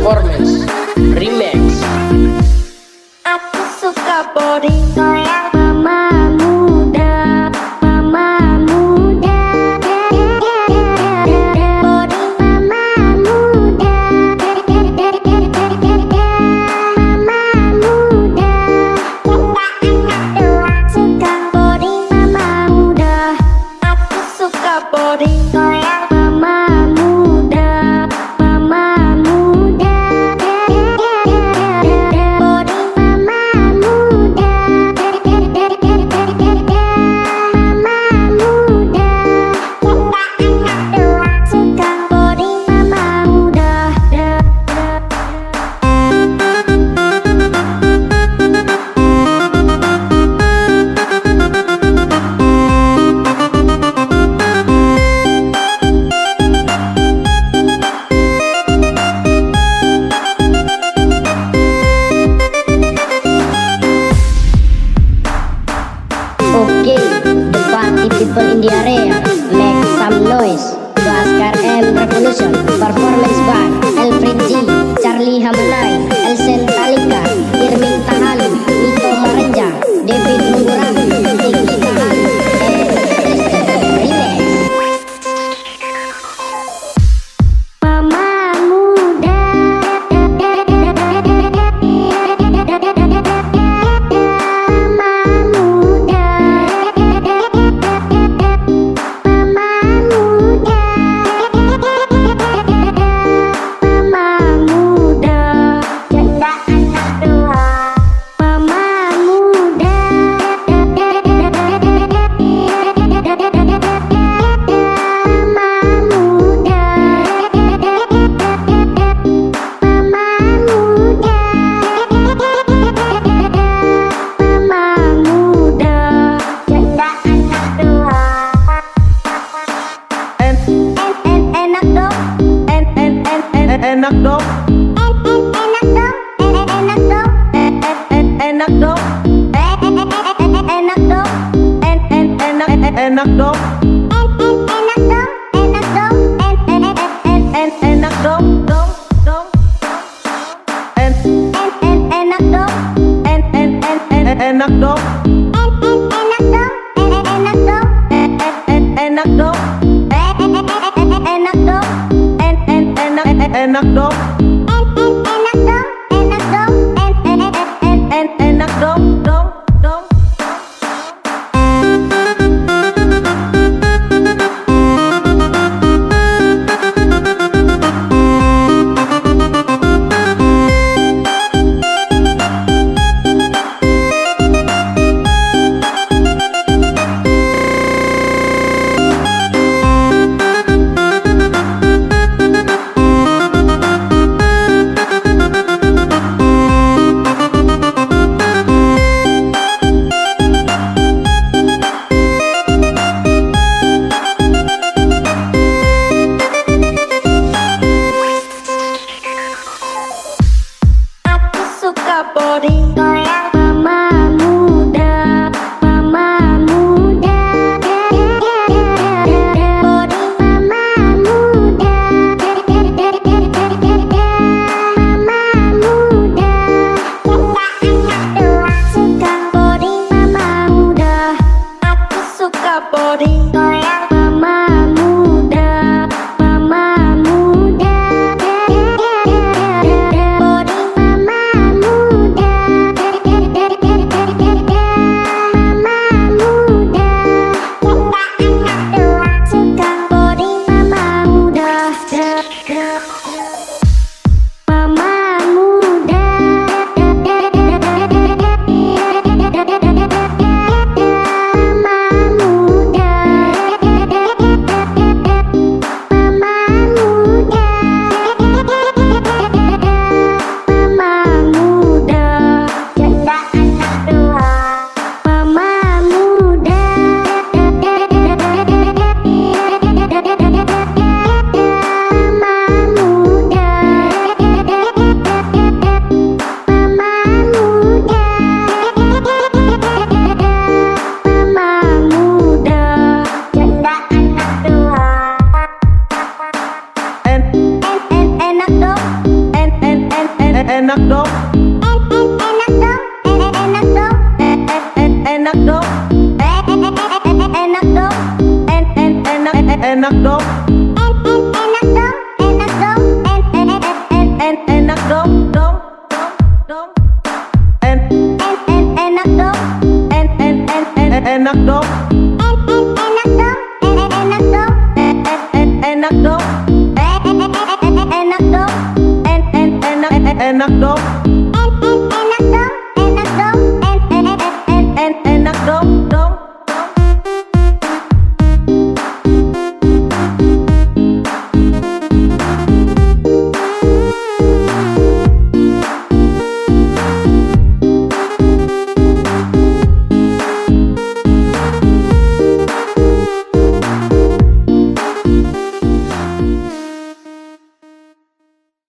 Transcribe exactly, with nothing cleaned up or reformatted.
Performance Remix. Aku suka body goyang mama muda, mama muda, body mama muda, mama muda, suka body mama muda. Aku suka body goyang mama muda, mama muda. Okay, the party people in the area, make some noise. Laskar M Revolution, performance by Elfred G, Charlie Hamanai, Elsen Talika, Irving Tahalu, Nito Marenja, David Mungurabi, Tiki Tahalu, and Tristan Remix. Mama muda, mama muda, mama muda, mama muda, janda anak dua. Mama muda, mama muda, mama muda, mama muda, janda anak dua. En, En en enak dong, en, en, en, en, enak dong, en en enak dong, en en enak dong, en, en, en, enak dong, en en en enak dong, en, en, enak, en, enak dong, en en enak dong, enak dong, en en en en, enak dong, dong, dong, en, en en enak dong, en, en, en, en, enak dong, en en enak dong, en en enak dong, en, en, en, enak dong, en en enak dong, en, en, enak, en, enak dong, en en enak dong, enak dong, en en en en, enak dong, dong, dong. Aku suka body goyang mama muda, mama muda, body mama muda, mama muda, suka body mama muda. Aku suka body goyang mama muda, mama muda, body mama muda, enak dong, enak dong, enak dong, enak dong, enak dong, enak enak dong, enak dong, enak dong, enak dong, dong, dong, en enak dong, en en en enak dong, enak dong, enak dong, enak dong, enak dong, enak dong.